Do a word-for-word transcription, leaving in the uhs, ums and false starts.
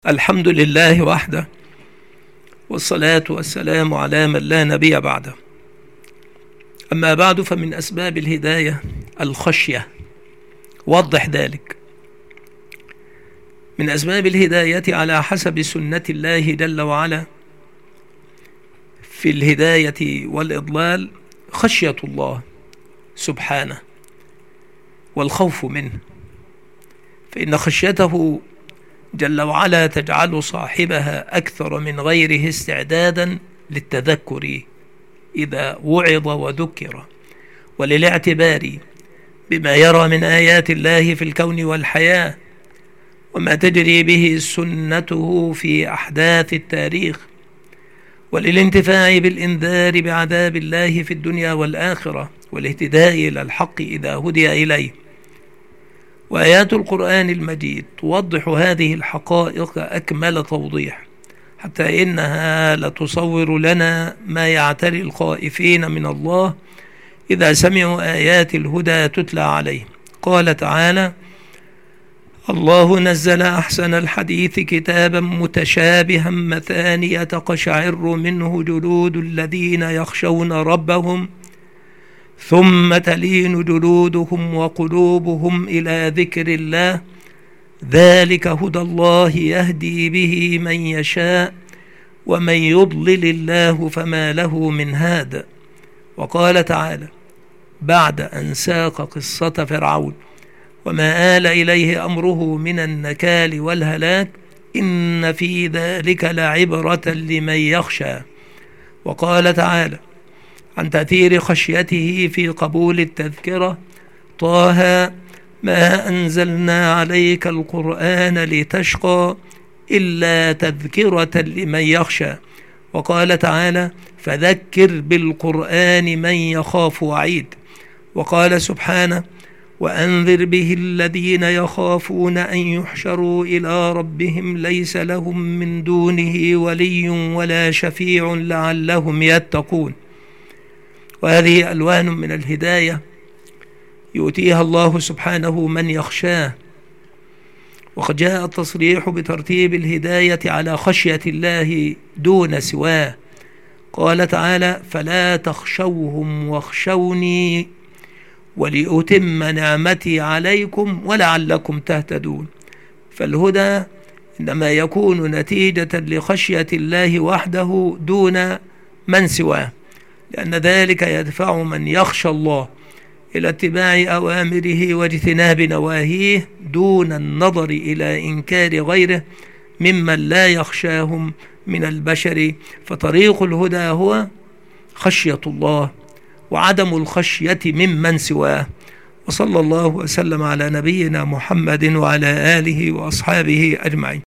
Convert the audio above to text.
الحمد لله وحده، والصلاة والسلام على من لا نبي بعده. أما بعد، فمن أسباب الهداية الخشية. وضح ذلك. من أسباب الهداية على حسب سنة الله جل وعلا في الهداية والإضلال خشية الله سبحانه والخوف منه، فإن خشيته جل وعلا تجعل صاحبها أكثر من غيره استعدادا للتذكر إذا وعظ وذكر، وللاعتبار بما يرى من آيات الله في الكون والحياة، وما تجري به سنته في أحداث التاريخ، وللانتفاع بالإنذار بعذاب الله في الدنيا والآخرة، والاهتداء إلى الحق إذا هدي إليه. وآيات القرآن المجيد توضح هذه الحقائق أكمل توضيح، حتى إنها لتصور لنا ما يعتري الخائفين من الله إذا سمعوا آيات الهدى تتلى عليه. قال تعالى: الله نزل أحسن الحديث كتابا متشابها مثانية تقشعر منه جلود الذين يخشون ربهم ثم تلين جلودهم وقلوبهم إلى ذكر الله، ذلك هدى الله يهدي به من يشاء ومن يضلل الله فما له من هاد. وقال تعالى بعد أن ساق قصة فرعون وما آل إليه أمره من النكال والهلاك: إن في ذلك لعبرة لمن يخشى. وقال تعالى عن تأثير خشيته في قبول التذكرة: طه ما أنزلنا عليك القرآن لتشقى إلا تذكرة لمن يخشى. وقال تعالى: فذكر بالقرآن من يخاف وعيد. وقال سبحانه: وأنذر به الذين يخافون أن يحشروا إلى ربهم ليس لهم من دونه ولي ولا شفيع لعلهم يتقون. وهذه ألوان من الهداية يؤتيها الله سبحانه من يخشاه. وقد جاء التصريح بترتيب الهداية على خشية الله دون سواه. قال تعالى: فلا تخشوهم واخشوني ولأتم نعمتي عليكم ولعلكم تهتدون. فالهدى إنما يكون نتيجة لخشية الله وحده دون من سواه، لأن ذلك يدفع من يخشى الله إلى اتباع أوامره واجتناب نواهيه دون النظر إلى إنكار غيره ممن لا يخشاهم من البشر. فطريق الهدى هو خشية الله وعدم الخشية ممن سواه. وصلى الله وسلم على نبينا محمد وعلى آله وأصحابه أجمعين.